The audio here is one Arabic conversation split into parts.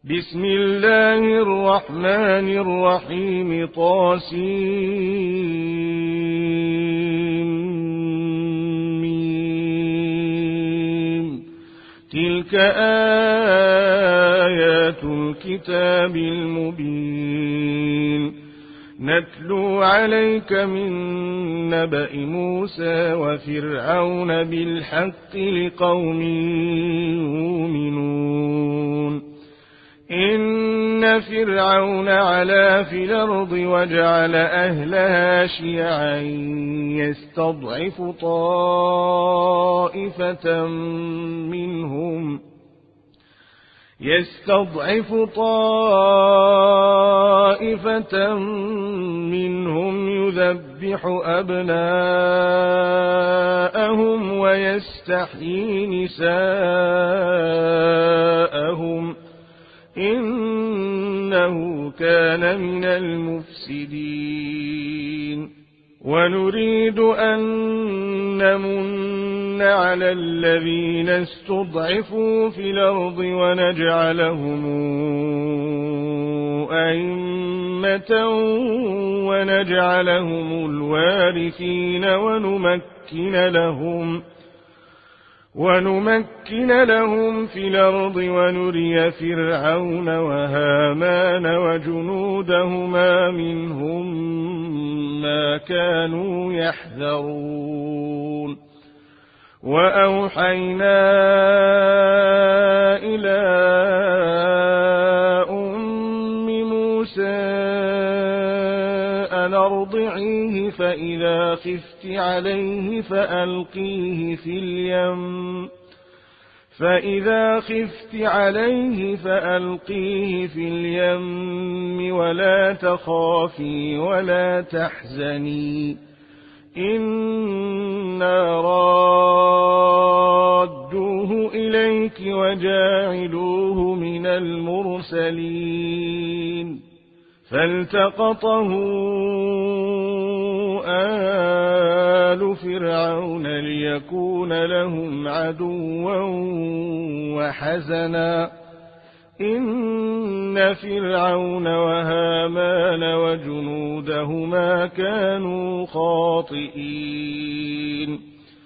بسم الله الرحمن الرحيم طاسيم تلك آيات الكتاب المبين نتلو عليك من نبأ موسى وفرعون بالحق لقوم يؤمنون إن فرعون علا في الأرض وجعل أهلها شيعا يستضعف طائفة منهم يذبح أبناءهم ويستحيي نساءهم إنه كان من المفسدين ونريد أن نمن على الذين استضعفوا في الأرض ونجعلهم أئمة ونجعلهم الوارثين ونمكن لهم في الأرض ونري فرعون وهامان وجنودهما منهم ما كانوا يحذرون وأوحينا إلى أم موسى أن أرضعيه فإذا خفت عليه فألقيه في اليم ولا تخافي ولا تحزني إنا رادوه إليك وجاعلوه من المرسلين فالتقطه آل فرعون ليكون لهم عدوا وحزنا إن فرعون وهامان وجنودهما كانوا خاطئين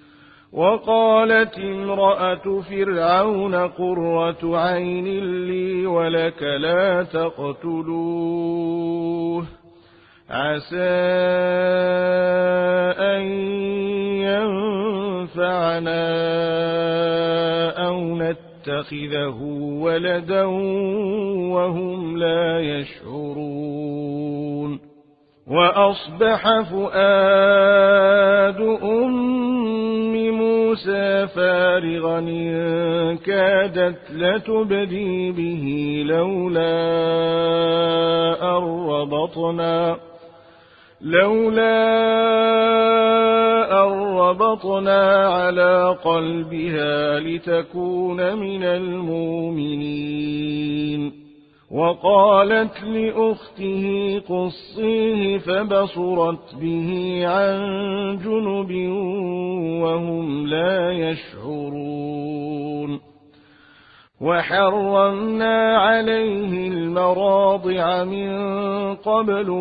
وقالت امرأة فرعون قرة عين لي ولك لا تقتلوه عسى أن ينفعنا أو نتخذه ولدا وهم لا يشعرون وأصبح فؤاد أم موسى فارغا إن كادت لتبدي به لولا أن ربطنا على قلبها لتكون من المؤمنين وقالت لأخته قصيه فبصرت به عن جنب وهم لا يشعرون وحرمنا عليه المراضع من قبل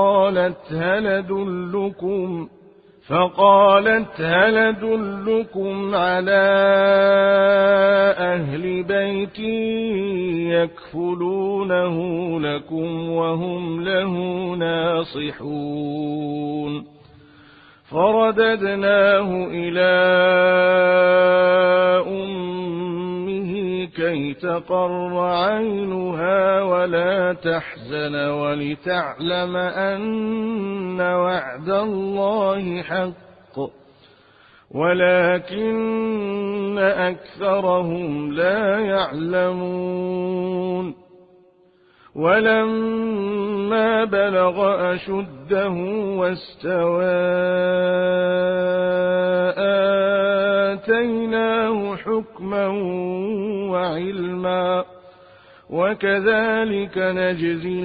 فقالت هل أدلكم على أهل بيت يكفلونه لكم وهم له ناصحون فرددناه إلى أمه كي تقر عينها ولا تحزن ولتعلم أن وعد الله حق ولكن أكثرهم لا يعلمون ولما بلغ أشده واستوى آتيناه حكما وعلما وكذلك نجزي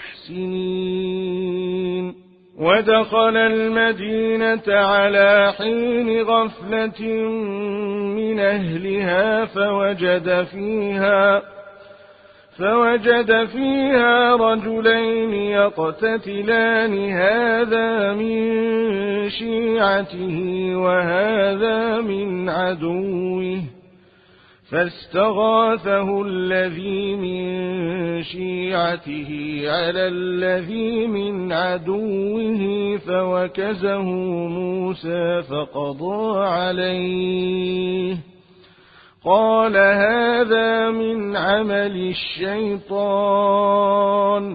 المحسنين ودخل المدينة على حين غفلة من أهلها فوجد فيها رجلين يقتتلان هذا من شيعته وهذا من عدوه فاستغاثه الذي من شيعته على الذي من عدوه فوكزه موسى فقضى عليه قال هذا من عمل الشيطان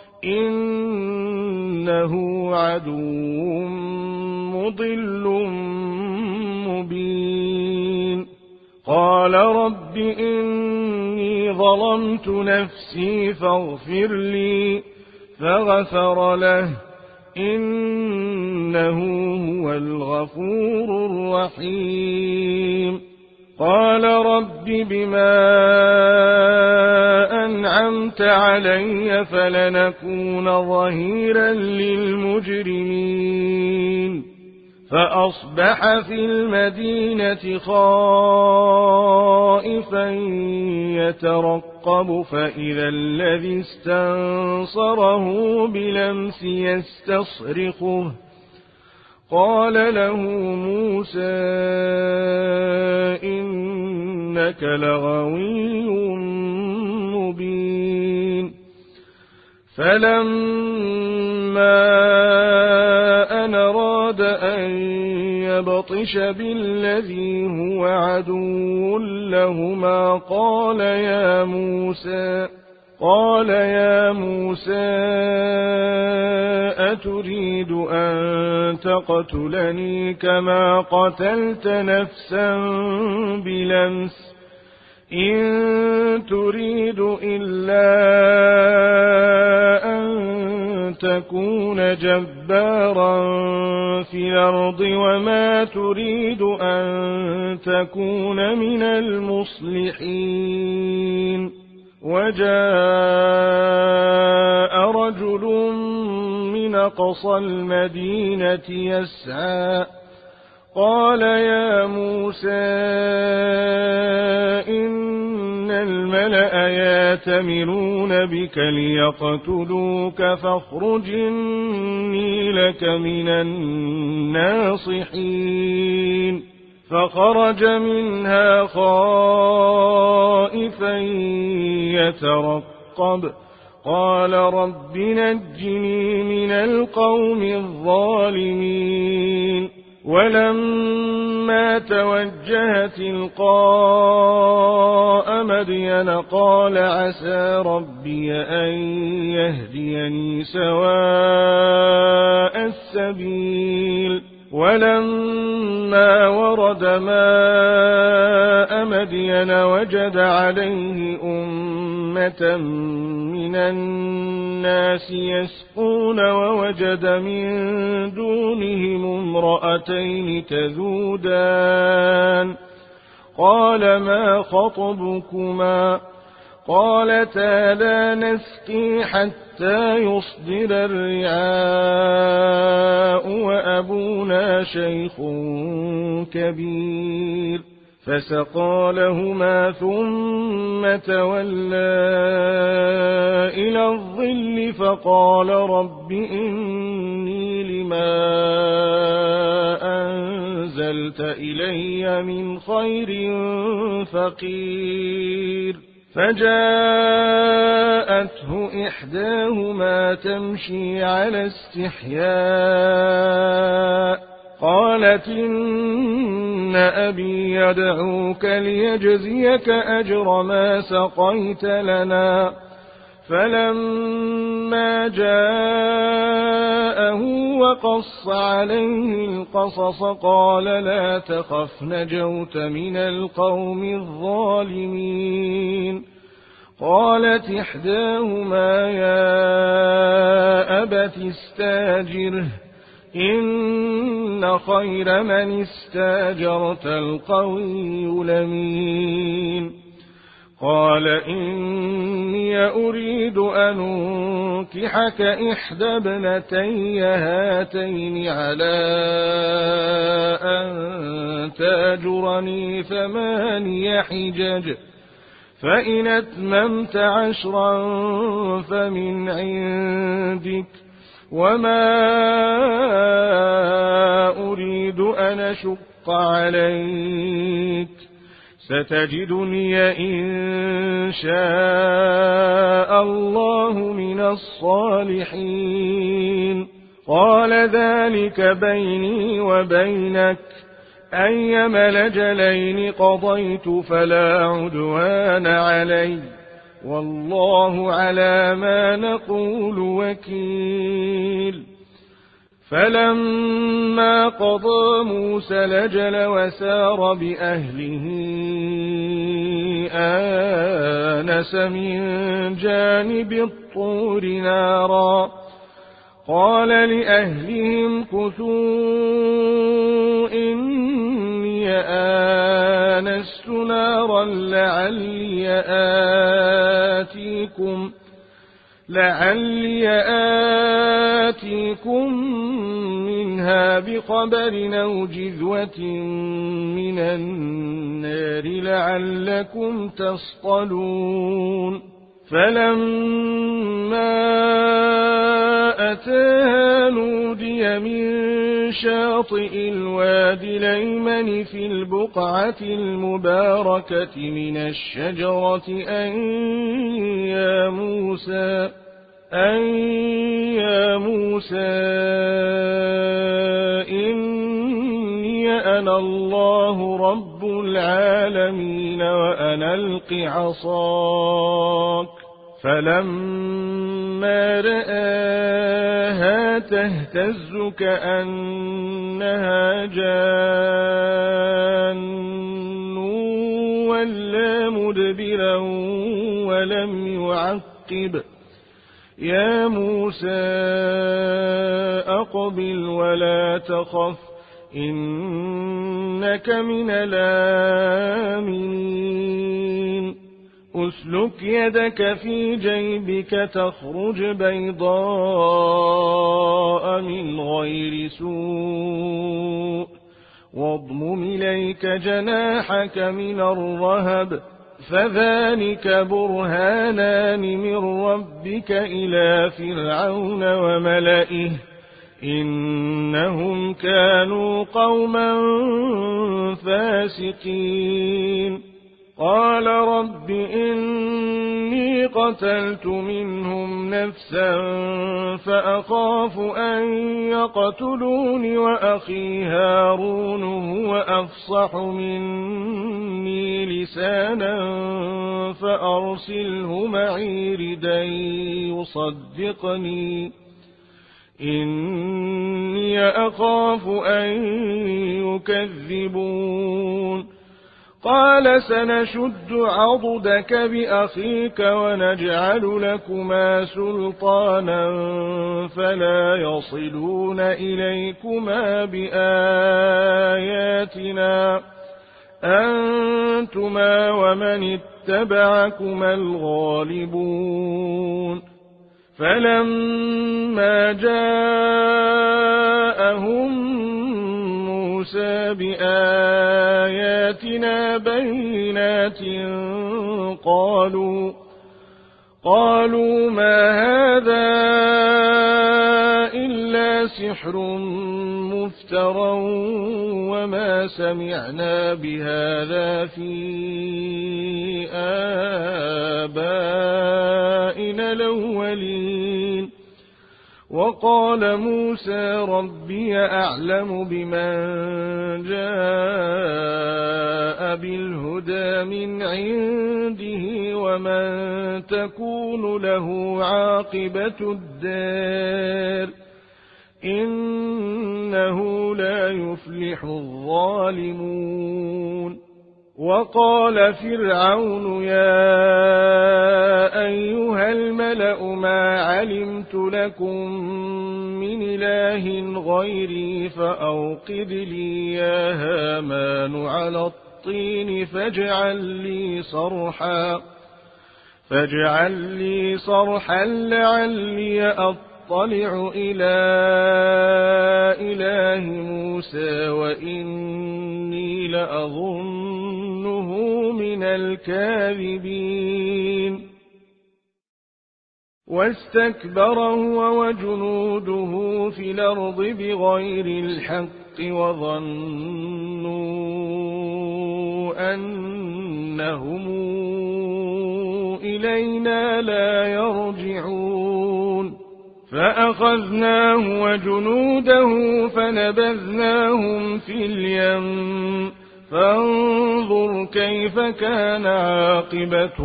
إنه عدو مضل مبين قال رب إني ظلمت نفسي فاغفر لي فغفر له إنه هو الغفور الرحيم قال رب بما أنعمت علي فلنكون ظهيرا للمجرمين فأصبح في المدينة خائفا يترقب فإذا الذي استنصره بلمس يستصرخه قال له موسى إنك لغوي مبين فلما أن أراد أن يبطش بالذي هو عدو لهما قال يا موسى أتريد أن تقتلني كما قتلت نفسا بلمس إن تريد إلا أن تكون جبارا في الأرض وما تريد أن تكون من المصلحين وجاء رجل من أقصى المدينة يسعى قال يا موسى إن الملأ يأتمرون بك ليقتلوك فاخرج إني لك من الناصحين فخرج منها خائفا يترقب قال رب نجني من القوم الظالمين ولما توجه تلقاء مدين قال عسى ربي أن يهديني سواء السبيل ولما ورد ماء مدين وجد عليه أمة من الناس يسقون ووجد من دونهم امرأتين تذودان قال ما خطبكما قالتا لا نسقي حتى يصدر الرعاء وأبونا شيخ كبير فسقى لهما ثم تولى إلى الظل فقال رب إني لما أنزلت إلي من خير فقير فجاءته إحداهما تمشي على استحياء قالت إن أبي يدعوك ليجزيك أجر ما سقيت لنا فلما جاءه وقص عليه القصص قال لا تخف نجوت من القوم الظالمين قالت إحداهما يا أبت استاجره إن خير من استاجرت القوي الأمين قال إني أريد أن أنكحك إحدى ابنتي هاتين على أن تاجرني 8 حجج فإن أتممت 10 فمن عندك وما أريد أن أشق عليك ستجدني إن شاء الله من الصالحين قال ذلك بيني وبينك أيما الأجلين قضيت فلا عدوان علي والله على ما نقول وكيل فلما قضى موسى الأجل وسار بأهله آنس من جانب الطور نارا قال لأهلهم كثوا إني آنست نارا لعلي آتيكم منها بخبر أو جذوة من النار لعلكم تصطلون فلما أتاها نودي من شاطئ الوادي الأيمن في البقعة المباركة من الشجرة أن يا موسى إني أنا الله رب العالمين وأن ألق عصاك فلما رآها تهتز كأنها جان ولا مدبرا ولم يعقب يا موسى أقبل ولا تخف إنك من الآمنين أسلك يدك في جيبك تخرج بيضاء من غير سوء واضمم إليك جناحك من الرهب فذلك برهانان من ربك إلى فرعون وملئه إنهم كانوا قوما فاسقين قال رب إني قتلت منهم نفسا فأخاف أن يقتلون وأخي هارون هو أفصح مني لسانا فأرسله معي ردا يصدقني إني أخاف أن يكذبون قال سنشد عضدك بأخيك ونجعل لكما سلطانا فلا يصلون إليكما بآياتنا أنتما ومن اتبعكما الغالبون فلما جاءهم موسى بآياتنا بينات قالوا ما هذا إلا سحر مفترى وما سمعنا بهذا في آبائنا الأولين وقال موسى ربي أعلم بمن جاء بالهدى من عنده ومن تكون له عاقبة الدار إنه لا يفلح الظالمون وقال فرعون يا أيها الملأ ما علمت لكم من إله غيري فأوقد لي يا هامان على الطين فاجعل لي صرحا لعلي أطلع إلى إله موسى وإني لأظنه من الكاذبين واستكبر هو وجنوده في الأرض بغير الحق وظنوا أنهم إلينا لا يرجعون فأخذناه وجنوده فنبذناهم في اليم فانظر كيف كان عاقبة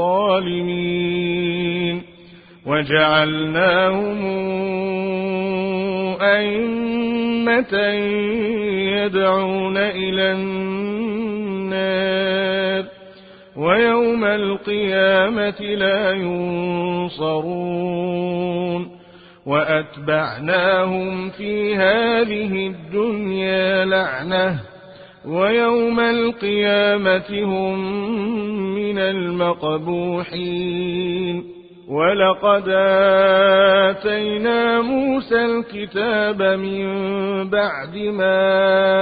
الظالمين وجعلناهم أئمة يدعون إلى النار ويوم القيامة لا ينصرون وأتبعناهم في هذه الدنيا لعنة ويوم القيامة هم من المقبوحين ولقد آتينا موسى الكتاب من بعد ما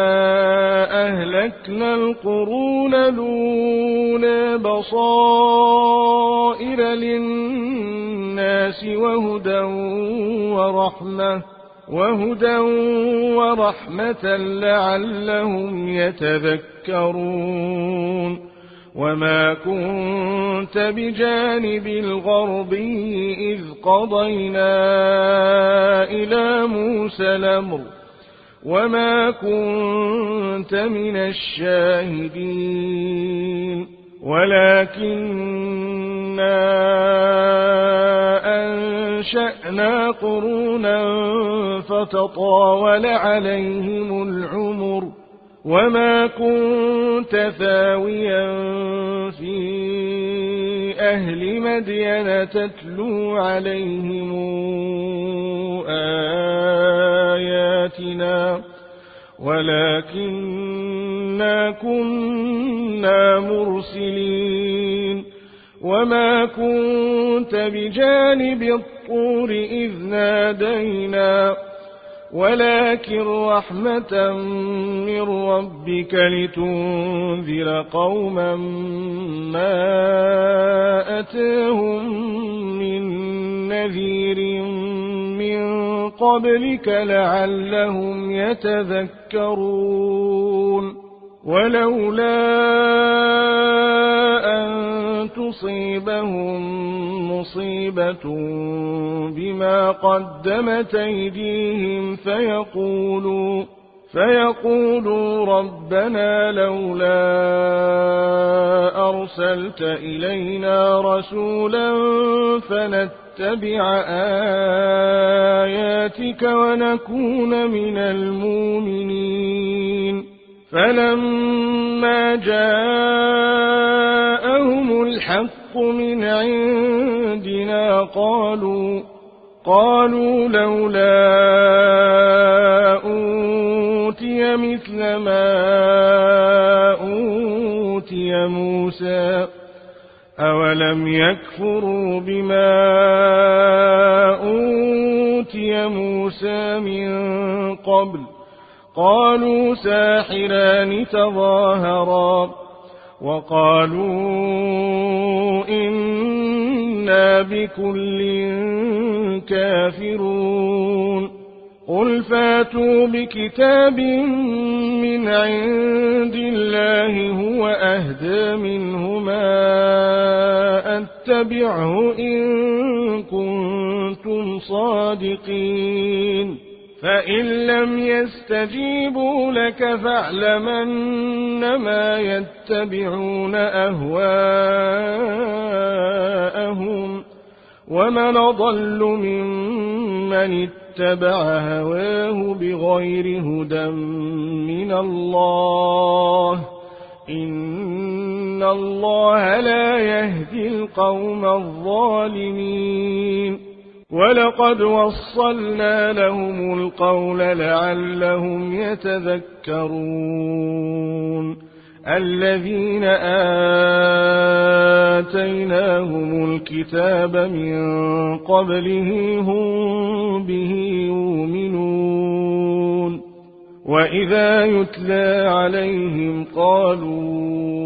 أهلكنا القرون الأولى بصائر للناس وهدى ورحمة لعلهم يتذكرون وما كنت بجانب الغربي إذ قضينا إلى موسى الأمر وما كنت من الشاهدين ولكننا أنشأنا قرونا فتطاول عليهم العمر وما كنت ثاويا في أهل مدين تتلو عليهم آياتنا ولكننا كنا مرسلين وما كنت بجانب الطور إذ نادينا ولكن رحمة من ربك لتنذر قوما ما أتاهم من نذير من قبلك لعلهم يتذكرون ولولا أن تصيبهم مصيبة بما قدمت أيديهم فيقولوا ربنا لولا أرسلت إلينا رسولا فنتبع آياتك ونكون من المؤمنين فلما جاءهم الحق من عندنا قالوا لولا أوتي مثل ما أوتي موسى أولم يكفروا بما أوتي موسى من قبل قالوا ساحران تظاهرا وقالوا إنا بكل كافرون قل فاتوا بكتاب من عند الله هو أهدى منهما أتبعه إن كنتم صادقين فإن لم يستجيبوا لك فاعلم أنما يتبعون أهواءهم ومن أضل ممن اتبع هواه بغير هدى من الله إن الله لا يهدي القوم الظالمين ولقد وصلنا لهم القول لعلهم يتذكرون الذين آتيناهم الكتاب من قبله هم به يؤمنون وإذا يتلى عليهم قالوا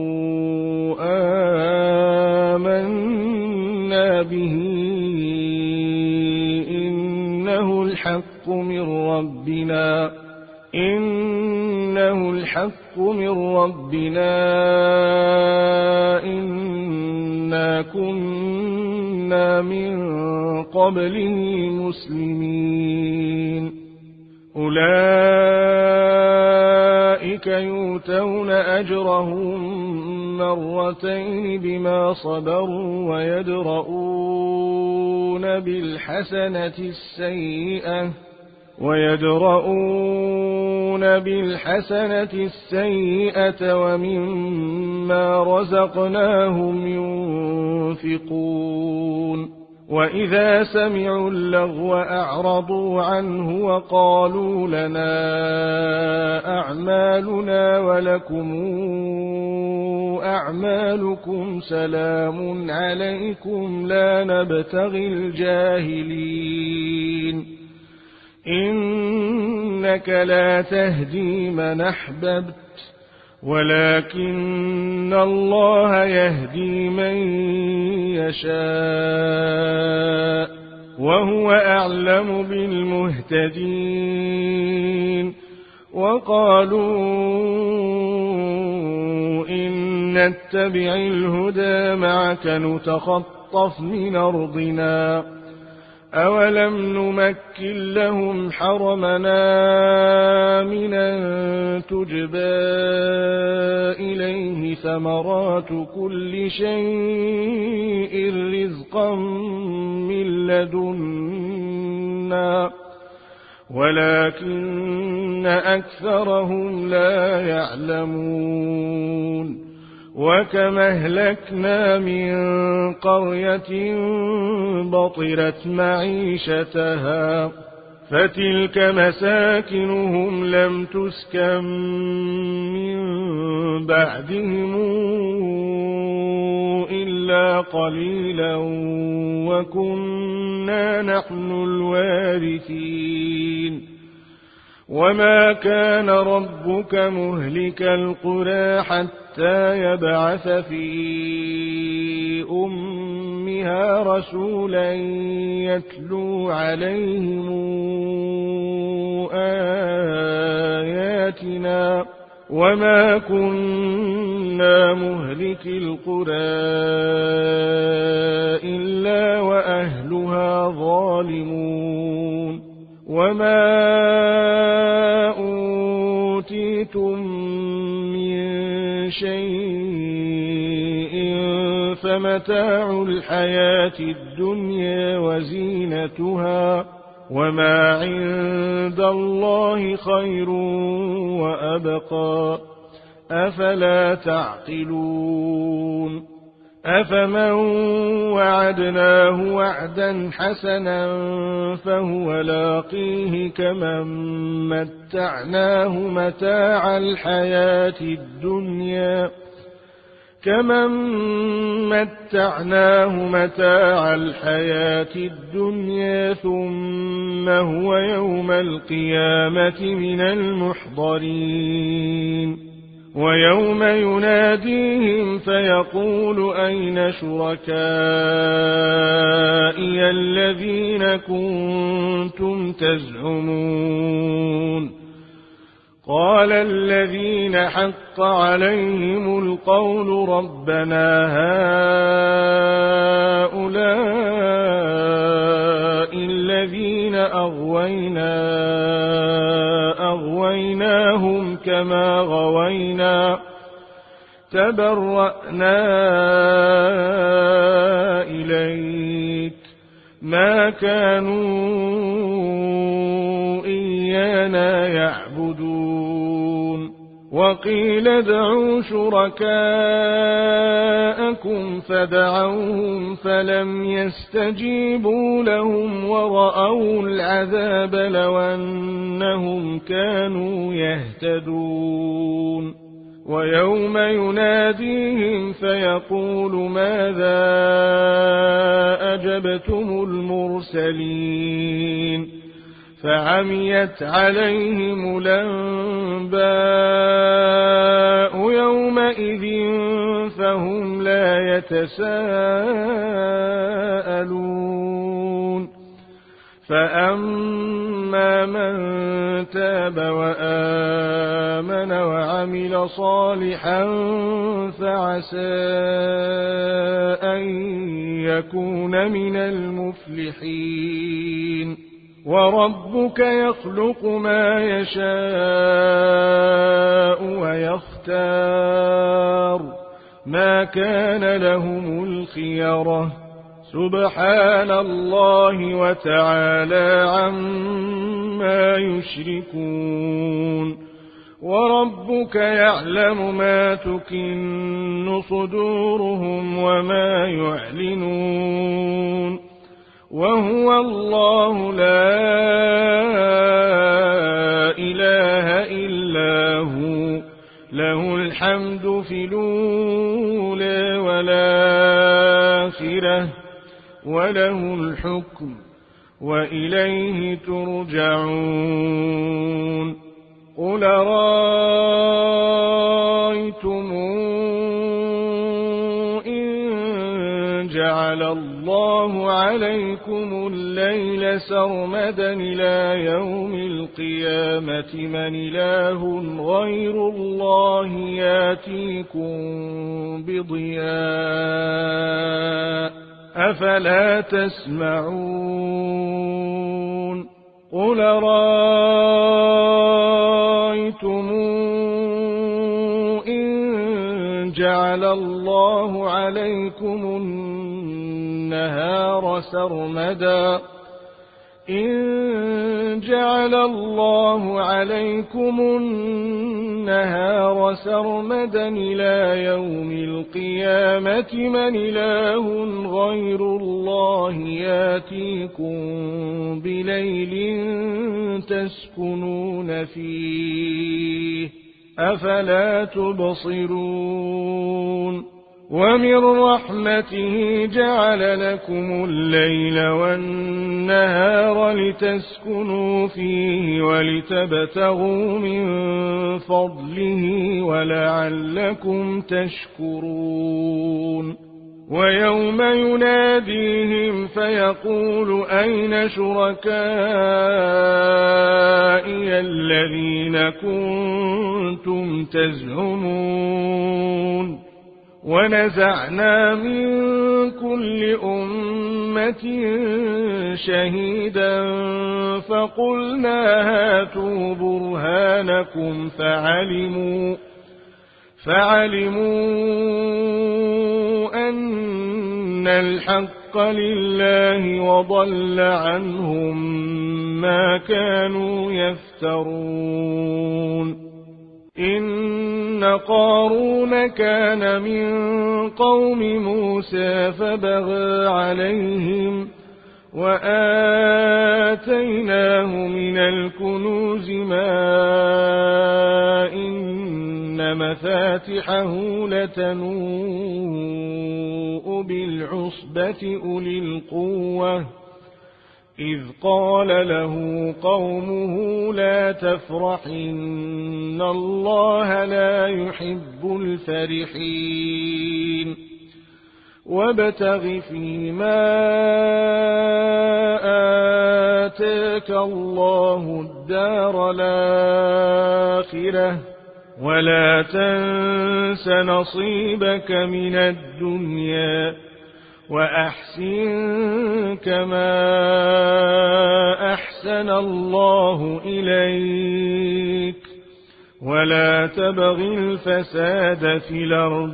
آمنا به إنه الحق من ربنا إنا كنا من قبله مسلمين أولئك يؤتون أجرهم مرتين بما صبروا ويدرؤون بالحسنة السيئة ومما رزقناهم ينفقون وإذا سمعوا اللغو أعرضوا عنه وقالوا لنا أعمالنا ولكم أعمالكم سلام عليكم لا نبتغي الجاهلين إنك لا تهدي من أحببت ولكن الله يهدي من يشاء وهو أعلم بالمهتدين وقالوا إن نتبع الهدى معك نتخطف من أرضنا أولم نمكن لهم حرمنا آمنا تجبى إليه ثمرات كل شيء رزقا من لدنا ولكن أكثرهم لا يعلمون وكم أهلكنا من قرية بطرت معيشتها فتلك مساكنهم لم تسكن من بعدهم إلا قليلا وكنا نحن الوارثين وما كان ربك مهلك القرى حتى يبعث في أمها رسولا يتلو عليهم آياتنا وما كنا مهلك القرى إلا وأهلها ظالمون وما أوتيتم من شيء فمتاع الحياة الدنيا وزينتها وما عند الله خير وأبقى أفلا تعقلون أفمن وعدناه وعدا حسنا فهو لاقيه كمن متعناه متاع الحياة الدنيا ثم هو يوم القيامة من المحضرين ويوم يناديهم فيقول أين شركائي الذين كنتم تزعمون قال الذين حق عليهم القول ربنا هؤلاء الذين أغويناهم كما غوينا تبرأنا إليك ما كانوا إيانا يعبدون وقيل ادعوا شركاءكم فدعوهم فلم يستجيبوا لهم ورأوا العذاب لو أنهم كانوا يهتدون ويوم يناديهم فيقول ماذا أجبتم المرسلين فعميت عليهم الأنباء يومئذ فهم لا يتساءلون فأما من تاب وآمن وعمل صالحا فعسى أن يكون من المفلحين وربك يخلق ما يشاء ويختار ما كان لهم الخيرة سبحان الله وتعالى عما يشركون وربك يعلم ما تكن صدورهم وما يعلنون وهو الله لا إله إلا هو له الحمد في الأولى والآخرة وله الحكم وإليه ترجعون قل رأيتم إن جعل الله عليكم الليل سرمدا إلى يوم القيامة من إله غير الله ياتيكم بضياء أفلا تسمعون قل رأيتم إن جعل الله عليكم النهار سرمدا إلى يوم القيامة من إله غير الله ياتيكم بليل تسكنون فيه أفلا تبصرون ومن رحمته جعل لكم الليل والنهار لتسكنوا فيه ولتبتغوا من فضله ولعلكم تشكرون ويوم يناديهم فيقول أين شركائي الذين كنتم تزعمون ونزعنا من كل أمة شهيدا فقلنا هاتوا برهانكم فعلموا أن الحق لله وضل عنهم ما كانوا يفترون إن قارون كان من قوم موسى فبغى عليهم وآتيناه من الكنوز ما إن مفاتحه لتنوء بالعصبة أولي القوة إذ قال له قومه لا تفرح إن الله لا يحب الفرحين وابتغ فيما آتاك الله الدار الآخرة ولا تنس نصيبك من الدنيا وأحسن كما أحسن الله إليك ولا تبغ الفساد في الأرض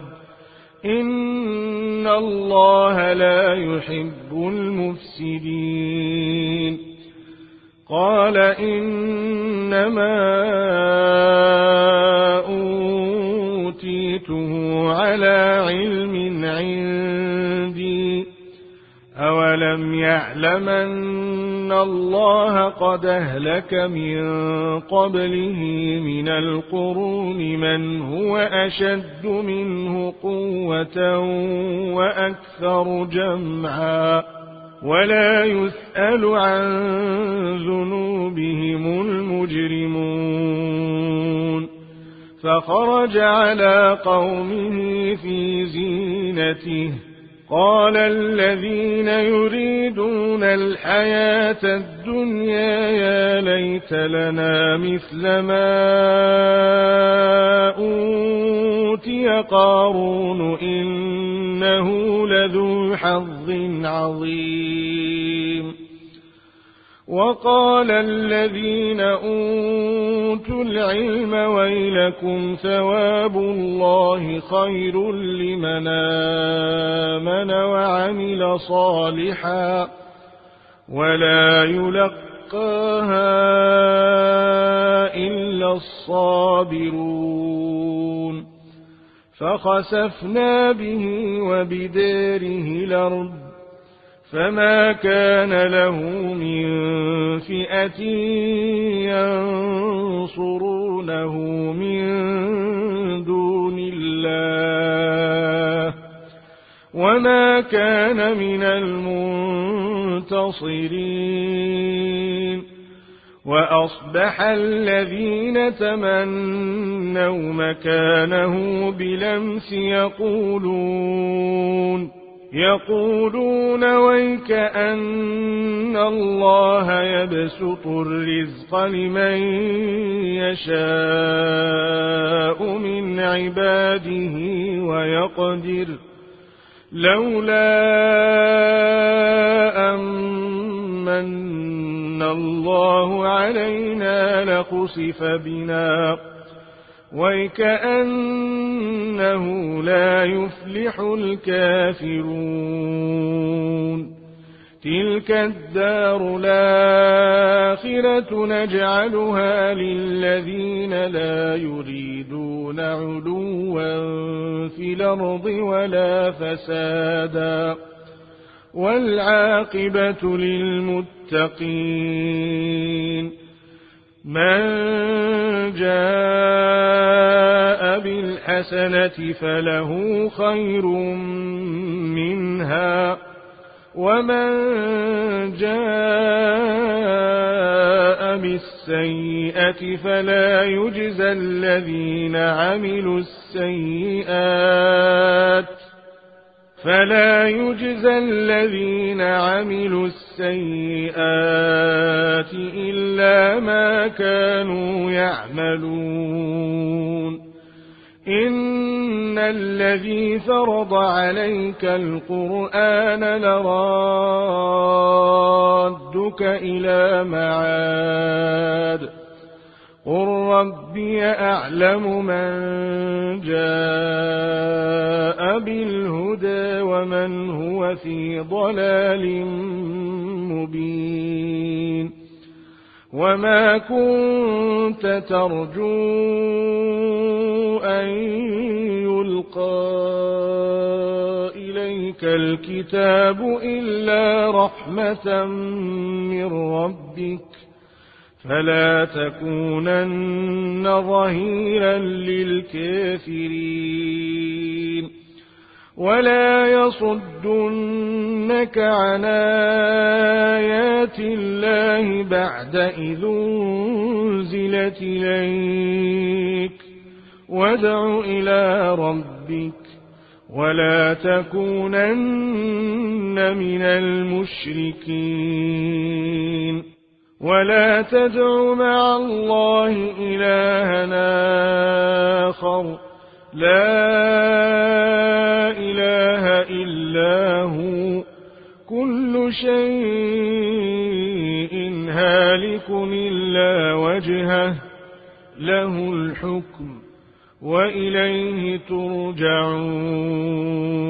إن الله لا يحب المفسدين قال إنما أوتيته على علم عندي أولم يعلم أن الله قد أهلك من قبله من القرون من هو أشد منه قوة وأكثر جمعا ولا يسأل عن ذنوبهم المجرمون فخرج على قومه في زينته قال الذين يريدون الحياة الدنيا يا ليت لنا مثل ما أوتي قارون إنه لذو حظ عظيم وقال الذين أوتوا العلم ويلكم ثواب الله خير لمن آمن وعمل صالحا ولا يلقاها إلا الصابرون فخسفنا به وبداره الأرض فما كان له من فئة ينصرونه من دون الله وما كان من المنتصرين وأصبح الذين تمنوا مكانه بلمس يقولون ويك أن الله يبسط الرزق لمن يشاء من عباده ويقدر لولا أمن الله علينا لخسف بنا وكأنه لا يفلح الكافرون تلك الدار الآخرة نجعلها للذين لا يريدون علوا في الأرض ولا فسادا والعاقبة للمتقين من جاء بالحسنة فله خير منها ومن جاء بالسيئة فلا يجزى الذين عملوا السيئات إلا ما كانوا يعملون إن الذي فرض عليك القرآن لرادك إلى معاد قل ربي أعلم من جاء بالهدى ومن هو في ضلال مبين وما كنت ترجو أن يلقى إليك الكتاب إلا رحمة من ربك فلا تكونن ظهيرا للكافرين ولا يصدنك عن آيات الله بعد إذ أنزلت إليك وادع إلى ربك ولا تكونن من المشركين ولا تدع مع الله إلهنا آخر لا إله إلا هو كل شيء هالك إلا وجهه له الحكم وإليه ترجعون